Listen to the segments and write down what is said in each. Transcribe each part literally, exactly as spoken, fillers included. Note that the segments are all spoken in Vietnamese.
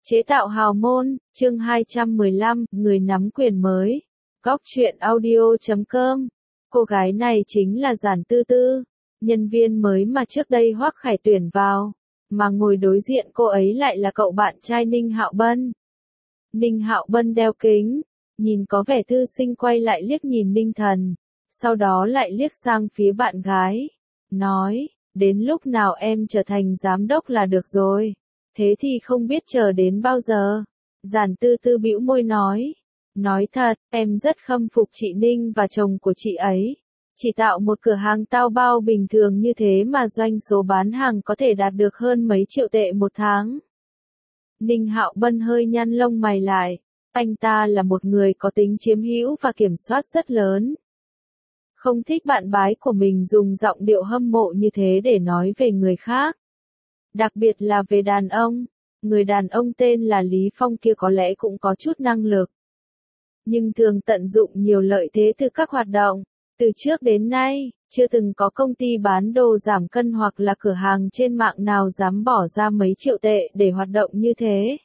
Chế tạo hào môn, chương hai trăm mười lăm, người nắm quyền mới. Góc truyện audio chấm com. Cô gái này chính là Giản Tư Tư, nhân viên mới mà trước đây Hoắc Khải tuyển vào, mà ngồi đối diện cô ấy lại là cậu bạn trai Ninh Hạo Bân. Ninh Hạo Bân đeo kính, nhìn có vẻ thư sinh quay lại liếc nhìn Ninh Thần, sau đó lại liếc sang phía bạn gái, nói, đến lúc nào em trở thành giám đốc là được rồi. Thế thì không biết chờ đến bao giờ. Giản Tư Tư bĩu môi nói. Nói thật, em rất khâm phục chị Ninh và chồng của chị ấy. Chỉ tạo một cửa hàng tao bao bình thường như thế mà doanh số bán hàng có thể đạt được hơn mấy triệu tệ một tháng. Ninh Hạo Bân hơi nhăn lông mày lại. Anh ta là một người có tính chiếm hữu và kiểm soát rất lớn. Không thích bạn bái của mình dùng giọng điệu hâm mộ như thế để nói về người khác. Đặc biệt là về đàn ông, người đàn ông tên là Lý Phong kia có lẽ cũng có chút năng lực. Nhưng thường tận dụng nhiều lợi thế từ các hoạt động. Từ trước đến nay, chưa từng có công ty bán đồ giảm cân hoặc là cửa hàng trên mạng nào dám bỏ ra mấy triệu tệ để hoạt động như thế.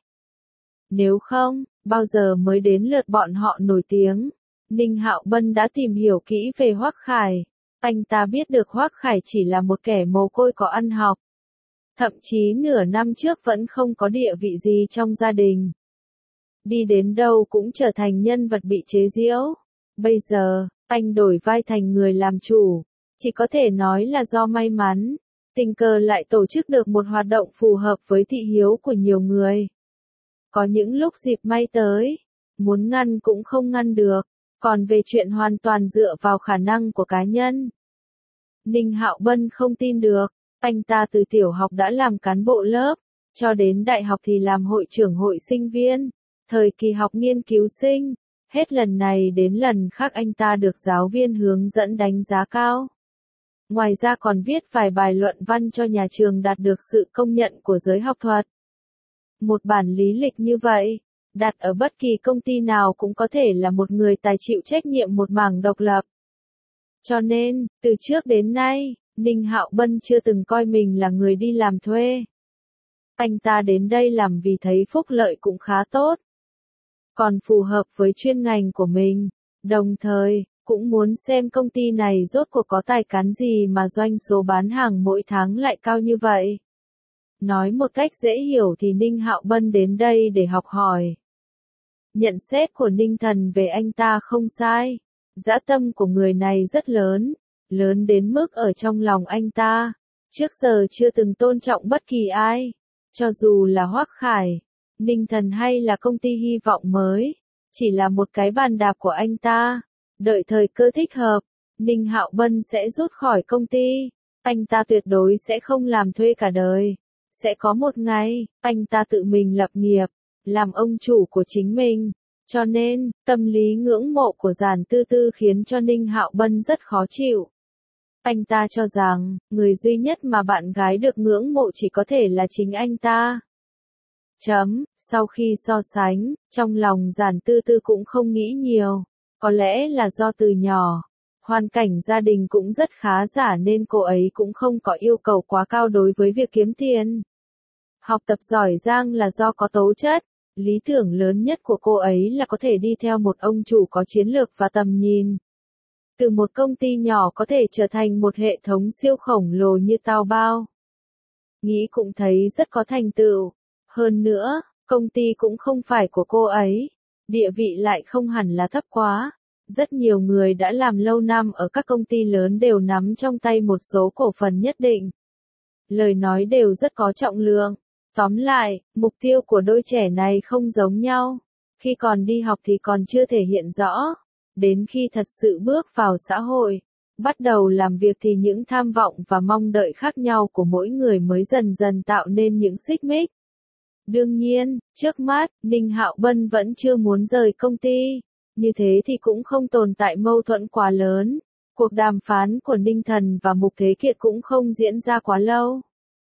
Nếu không, bao giờ mới đến lượt bọn họ nổi tiếng. Ninh Hạo Bân đã tìm hiểu kỹ về Hoắc Khải. Anh ta biết được Hoắc Khải chỉ là một kẻ mồ côi có ăn học. Thậm chí nửa năm trước vẫn không có địa vị gì trong gia đình. Đi đến đâu cũng trở thành nhân vật bị chế giễu. Bây giờ, anh đổi vai thành người làm chủ. Chỉ có thể nói là do may mắn. Tình cờ lại tổ chức được một hoạt động phù hợp với thị hiếu của nhiều người. Có những lúc dịp may tới, muốn ngăn cũng không ngăn được. Còn về chuyện hoàn toàn dựa vào khả năng của cá nhân, Ninh Hạo Bân không tin được. Anh ta từ tiểu học đã làm cán bộ lớp, cho đến đại học thì làm hội trưởng hội sinh viên, thời kỳ học nghiên cứu sinh, hết lần này đến lần khác anh ta được giáo viên hướng dẫn đánh giá cao. Ngoài ra còn viết vài bài luận văn cho nhà trường đạt được sự công nhận của giới học thuật. Một bản lý lịch như vậy, đặt ở bất kỳ công ty nào cũng có thể là một người tài chịu trách nhiệm một mảng độc lập. Cho nên, từ trước đến nay, Ninh Hạo Bân chưa từng coi mình là người đi làm thuê. Anh ta đến đây làm vì thấy phúc lợi cũng khá tốt. Còn phù hợp với chuyên ngành của mình. Đồng thời, cũng muốn xem công ty này rốt cuộc có tài cán gì mà doanh số bán hàng mỗi tháng lại cao như vậy. Nói một cách dễ hiểu thì Ninh Hạo Bân đến đây để học hỏi. Nhận xét của Ninh Thần về anh ta không sai. Dã tâm của người này rất lớn. Lớn đến mức ở trong lòng anh ta, trước giờ chưa từng tôn trọng bất kỳ ai, cho dù là Hoắc Khải, Ninh Thần hay là công ty hy vọng mới, chỉ là một cái bàn đạp của anh ta. Đợi thời cơ thích hợp, Ninh Hạo Bân sẽ rút khỏi công ty, anh ta tuyệt đối sẽ không làm thuê cả đời. Sẽ có một ngày, anh ta tự mình lập nghiệp, làm ông chủ của chính mình. Cho nên, tâm lý ngưỡng mộ của Giản Tư Tư khiến cho Ninh Hạo Bân rất khó chịu. Anh ta cho rằng, người duy nhất mà bạn gái được ngưỡng mộ chỉ có thể là chính anh ta. Chấm, sau khi so sánh, trong lòng Giản Tư Tư cũng không nghĩ nhiều. Có lẽ là do từ nhỏ, hoàn cảnh gia đình cũng rất khá giả nên cô ấy cũng không có yêu cầu quá cao đối với việc kiếm tiền. Học tập giỏi giang là do có tố chất. Lý tưởng lớn nhất của cô ấy là có thể đi theo một ông chủ có chiến lược và tầm nhìn. Từ một công ty nhỏ có thể trở thành một hệ thống siêu khổng lồ như Taobao. Nghĩ cũng thấy rất có thành tựu. Hơn nữa, công ty cũng không phải của cô ấy. Địa vị lại không hẳn là thấp quá. Rất nhiều người đã làm lâu năm ở các công ty lớn đều nắm trong tay một số cổ phần nhất định. Lời nói đều rất có trọng lượng. Tóm lại, mục tiêu của đôi trẻ này không giống nhau. Khi còn đi học thì còn chưa thể hiện rõ. Đến khi thật sự bước vào xã hội, bắt đầu làm việc thì những tham vọng và mong đợi khác nhau của mỗi người mới dần dần tạo nên những xích mích. Đương nhiên, trước mắt, Ninh Hạo Bân vẫn chưa muốn rời công ty. Như thế thì cũng không tồn tại mâu thuẫn quá lớn. Cuộc đàm phán của Ninh Thần và Mục Thế Kiệt cũng không diễn ra quá lâu.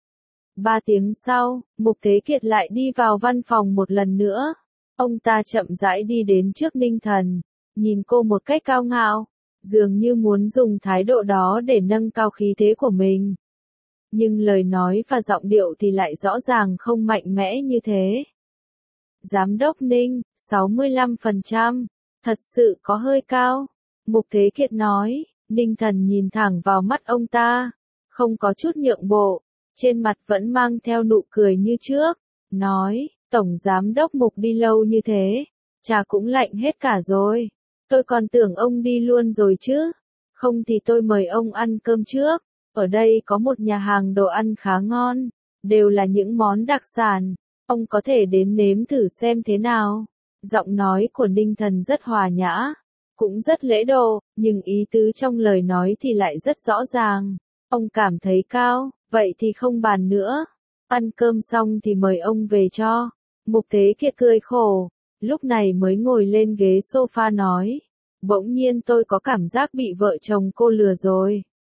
Ba tiếng sau, Mục Thế Kiệt lại đi vào văn phòng một lần nữa. Ông ta chậm rãi đi đến trước Ninh Thần, nhìn cô một cách cao ngạo, dường như muốn dùng thái độ đó để nâng cao khí thế của mình. Nhưng lời nói và giọng điệu thì lại rõ ràng không mạnh mẽ như thế. Giám đốc Ninh, sáu mươi lăm phần trăm, thật sự có hơi cao. Mục Thế Kiệt nói, Ninh Thần nhìn thẳng vào mắt ông ta, không có chút nhượng bộ, trên mặt vẫn mang theo nụ cười như trước, nói, Tổng Giám đốc Mục đi lâu như thế, trà cũng lạnh hết cả rồi, tôi còn tưởng ông đi luôn rồi chứ, không thì tôi mời ông ăn cơm trước, ở đây có một nhà hàng đồ ăn khá ngon, đều là những món đặc sản, ông có thể đến nếm thử xem thế nào. Giọng nói của Ninh Thần rất hòa nhã, cũng rất lễ độ, nhưng ý tứ trong lời nói thì lại rất rõ ràng. Ông cảm thấy cao, vậy thì không bàn nữa. Ăn cơm xong thì mời ông về cho. Mục Thế Kiệt cười khổ, lúc này mới ngồi lên ghế sofa nói. Bỗng nhiên tôi có cảm giác bị vợ chồng cô lừa rồi.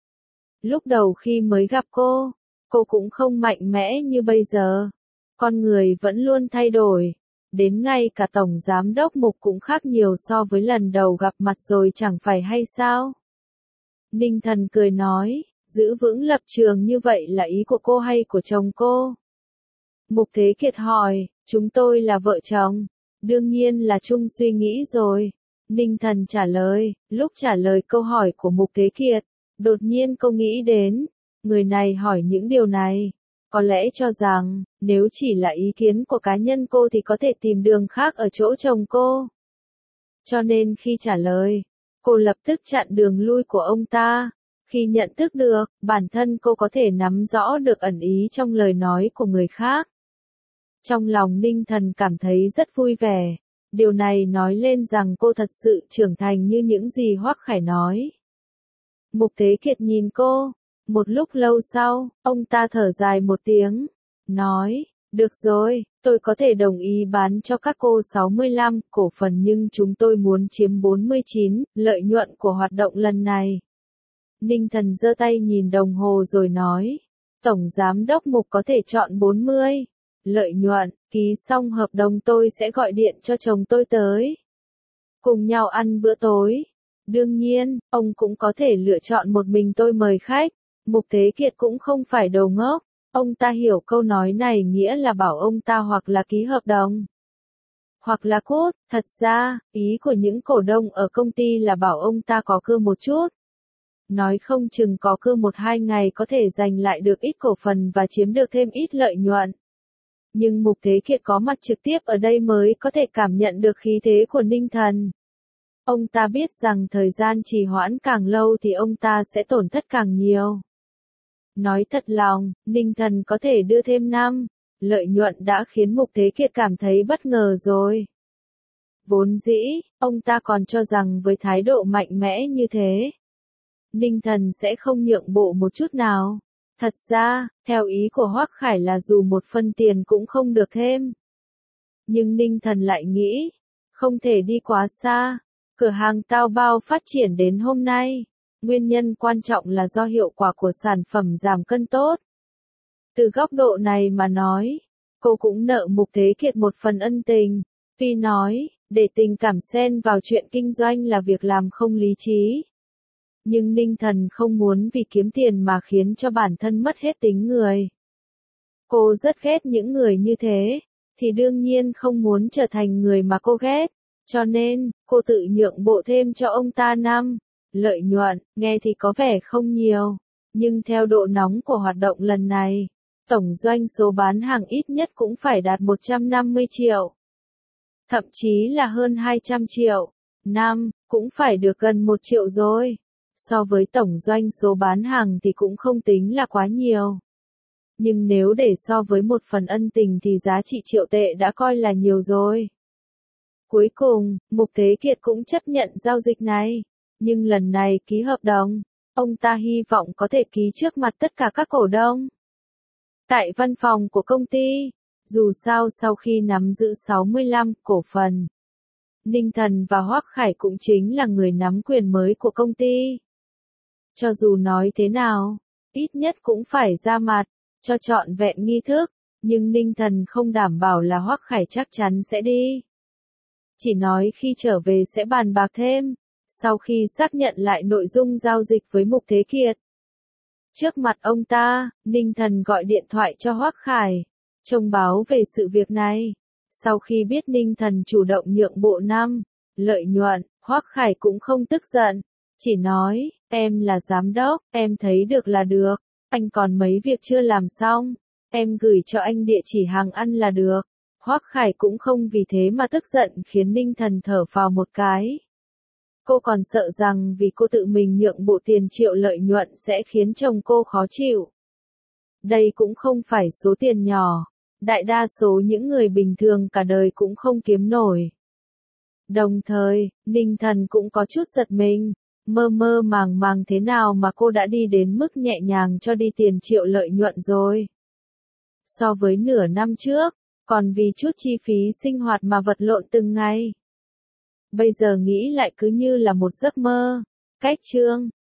Lúc đầu khi mới gặp cô, cô cũng không mạnh mẽ như bây giờ. Con người vẫn luôn thay đổi. Đến ngay cả Tổng Giám đốc Mục cũng khác nhiều so với lần đầu gặp mặt rồi chẳng phải hay sao? Ninh Thần cười nói, giữ vững lập trường như vậy là ý của cô hay của chồng cô? Mục Thế Kiệt hỏi, chúng tôi là vợ chồng, đương nhiên là chung suy nghĩ rồi. Ninh Thần trả lời, lúc trả lời câu hỏi của Mục Thế Kiệt, đột nhiên cô nghĩ đến, người này hỏi những điều này. Có lẽ cho rằng, nếu chỉ là ý kiến của cá nhân cô thì có thể tìm đường khác ở chỗ chồng cô. Cho nên khi trả lời, cô lập tức chặn đường lui của ông ta. Khi nhận thức được, bản thân cô có thể nắm rõ được ẩn ý trong lời nói của người khác. Trong lòng Ninh Thần cảm thấy rất vui vẻ. Điều này nói lên rằng cô thật sự trưởng thành như những gì Hoắc Khải nói. Mục Thế Kiệt nhìn cô. Một lúc lâu sau, ông ta thở dài một tiếng, nói, được rồi, tôi có thể đồng ý bán cho các cô sáu mươi lăm cổ phần nhưng chúng tôi muốn chiếm bốn mươi chín, lợi nhuận của hoạt động lần này. Ninh Thần giơ tay nhìn đồng hồ rồi nói, Tổng Giám đốc Mục có thể chọn bốn mươi, lợi nhuận, ký xong hợp đồng tôi sẽ gọi điện cho chồng tôi tới. Cùng nhau ăn bữa tối. Đương nhiên, ông cũng có thể lựa chọn một mình tôi mời khách. Mục Thế Kiệt cũng không phải đồ ngốc, ông ta hiểu câu nói này nghĩa là bảo ông ta hoặc là ký hợp đồng, hoặc là cút, thật ra, ý của những cổ đông ở công ty là bảo ông ta có cơ một chút. Nói không chừng có cơ một hai ngày có thể giành lại được ít cổ phần và chiếm được thêm ít lợi nhuận. Nhưng Mục Thế Kiệt có mặt trực tiếp ở đây mới có thể cảm nhận được khí thế của Ninh Thần. Ông ta biết rằng thời gian trì hoãn càng lâu thì ông ta sẽ tổn thất càng nhiều. Nói thật lòng, Ninh Thần có thể đưa thêm năm, lợi nhuận đã khiến Mục Thế Kiệt cảm thấy bất ngờ rồi. Vốn dĩ, ông ta còn cho rằng với thái độ mạnh mẽ như thế, Ninh Thần sẽ không nhượng bộ một chút nào. Thật ra, theo ý của Hoắc Khải là dù một phân tiền cũng không được thêm. Nhưng Ninh Thần lại nghĩ, không thể đi quá xa. Cửa hàng Tao Bao phát triển đến hôm nay. Nguyên nhân quan trọng là do hiệu quả của sản phẩm giảm cân tốt. Từ góc độ này mà nói, cô cũng nợ Mục Thế Kiệt một phần ân tình. Tuy nói, để tình cảm xen vào chuyện kinh doanh là việc làm không lý trí. Nhưng Ninh Thần không muốn vì kiếm tiền mà khiến cho bản thân mất hết tính người. Cô rất ghét những người như thế, thì đương nhiên không muốn trở thành người mà cô ghét. Cho nên, cô tự nhượng bộ thêm cho ông ta năm. Lợi nhuận, nghe thì có vẻ không nhiều, nhưng theo độ nóng của hoạt động lần này, tổng doanh số bán hàng ít nhất cũng phải đạt một trăm năm mươi triệu. Thậm chí là hơn hai trăm triệu. Năm, cũng phải được gần một triệu rồi. So với tổng doanh số bán hàng thì cũng không tính là quá nhiều. Nhưng nếu để so với một phần ân tình thì giá trị triệu tệ đã coi là nhiều rồi. Cuối cùng, Mục Thế Kiệt cũng chấp nhận giao dịch này. Nhưng lần này ký hợp đồng, ông ta hy vọng có thể ký trước mặt tất cả các cổ đông. Tại văn phòng của công ty, dù sao sau khi nắm giữ sáu mươi lăm cổ phần, Ninh Thần và Hoắc Khải cũng chính là người nắm quyền mới của công ty. Cho dù nói thế nào, ít nhất cũng phải ra mặt, cho trọn vẹn nghi thức, nhưng Ninh Thần không đảm bảo là Hoắc Khải chắc chắn sẽ đi. Chỉ nói khi trở về sẽ bàn bạc thêm. Sau khi xác nhận lại nội dung giao dịch với Mục Thế Kiệt. Trước mặt ông ta, Ninh Thần gọi điện thoại cho Hoắc Khải, thông báo về sự việc này. Sau khi biết Ninh Thần chủ động nhượng bộ năm lợi nhuận, Hoắc Khải cũng không tức giận, chỉ nói, em là giám đốc, em thấy được là được, anh còn mấy việc chưa làm xong, em gửi cho anh địa chỉ hàng ăn là được. Hoắc Khải cũng không vì thế mà tức giận, khiến Ninh Thần thở phào một cái. Cô còn sợ rằng vì cô tự mình nhượng bộ tiền triệu lợi nhuận sẽ khiến chồng cô khó chịu. Đây cũng không phải số tiền nhỏ, đại đa số những người bình thường cả đời cũng không kiếm nổi. Đồng thời, Ninh Thần cũng có chút giật mình, mơ mơ màng màng thế nào mà cô đã đi đến mức nhẹ nhàng cho đi tiền triệu lợi nhuận rồi. So với nửa năm trước, còn vì chút chi phí sinh hoạt mà vật lộn từng ngày. Bây giờ nghĩ lại cứ như là một giấc mơ. Cách chương